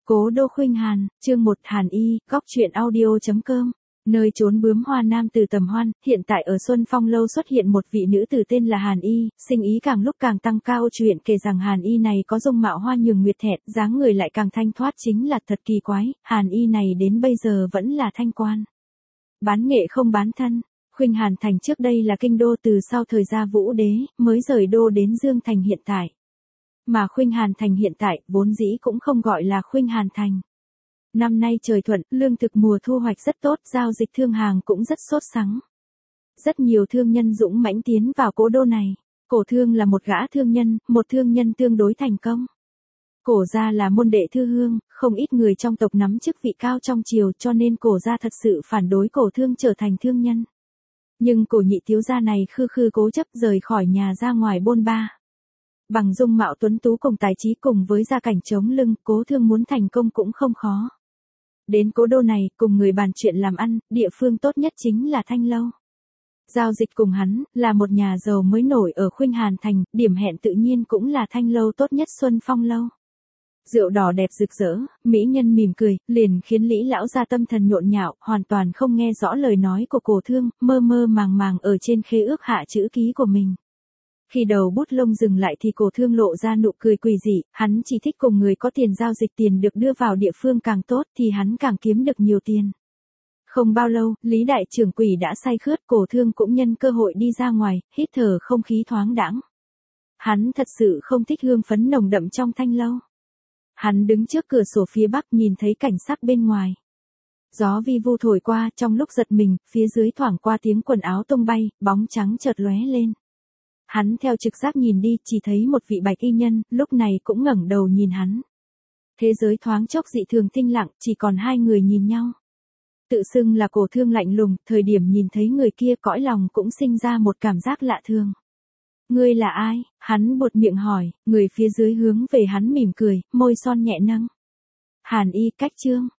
Cố Đô Khuynh Hàn, chương 1 Hàn Y, góc truyện audio.com. Nơi trốn bướm hoa nam từ tầm hoan, hiện tại ở Xuân Phong Lâu xuất hiện một vị nữ tử tên là Hàn Y, sinh ý càng lúc càng tăng cao. Chuyện kể rằng Hàn Y này có dung mạo hoa nhường nguyệt thẹn, dáng người lại càng thanh thoát, chính là thật kỳ quái. Hàn Y này đến bây giờ vẫn là thanh quan. Bán nghệ không bán thân. Khuynh Hàn Thành trước đây là kinh đô, từ sau thời gia Vũ Đế, mới rời đô đến Dương Thành hiện tại. Mà Khuynh Hàn Thành hiện tại, vốn dĩ cũng không gọi là Khuynh Hàn Thành. Năm nay trời thuận, lương thực mùa thu hoạch rất tốt, giao dịch thương hàng cũng rất sốt sắng. Rất nhiều thương nhân dũng mãnh tiến vào cố đô này. Cổ Thương là một gã thương nhân, một thương nhân tương đối thành công. Cổ gia là môn đệ thư hương, không ít người trong tộc nắm chức vị cao trong triều, cho nên cổ gia thật sự phản đối Cổ Thương trở thành thương nhân. Nhưng Cổ nhị thiếu gia này khư cố chấp rời khỏi nhà ra ngoài bôn ba. Bằng dung mạo tuấn tú cùng tài trí cùng với gia cảnh chống lưng, Cố Thương muốn thành công cũng không khó. Đến cố đô này, cùng người bàn chuyện làm ăn, địa phương tốt nhất chính là Thanh Lâu. Giao dịch cùng hắn, là một nhà giàu mới nổi ở Khuynh Hàn Thành, điểm hẹn tự nhiên cũng là Thanh Lâu tốt nhất Xuân Phong Lâu. Rượu đỏ đẹp rực rỡ, mỹ nhân mỉm cười, liền khiến Lý lão gia tâm thần nhộn nhạo, hoàn toàn không nghe rõ lời nói của Cổ Thương, mơ màng ở trên khế ước hạ chữ ký của mình. Khi đầu bút lông dừng lại thì Cổ Thương lộ ra nụ cười quỷ dị, hắn chỉ thích cùng người có tiền giao dịch, tiền được đưa vào địa phương càng tốt thì hắn càng kiếm được nhiều tiền. Không bao lâu, Lý đại trưởng quỷ đã say khướt, Cổ Thương cũng nhân cơ hội đi ra ngoài, hít thở không khí thoáng đãng. Hắn thật sự không thích hương phấn nồng đậm trong Thanh Lâu. Hắn đứng trước cửa sổ phía bắc nhìn thấy cảnh sắc bên ngoài. Gió vi vu thổi qua, trong lúc giật mình, phía dưới thoảng qua tiếng quần áo tung bay, bóng trắng chợt lóe lên. Hắn theo trực giác nhìn đi, chỉ thấy một vị bạch y nhân, lúc này cũng ngẩng đầu nhìn hắn. Thế giới thoáng chốc dị thường tĩnh lặng, chỉ còn hai người nhìn nhau. Tự xưng là Cổ Thương lạnh lùng, thời điểm nhìn thấy người kia cõi lòng cũng sinh ra một cảm giác lạ thường. Ngươi là ai? Hắn buột miệng hỏi, người phía dưới hướng về hắn mỉm cười, môi son nhẹ nâng. Hàn Y, cách chương.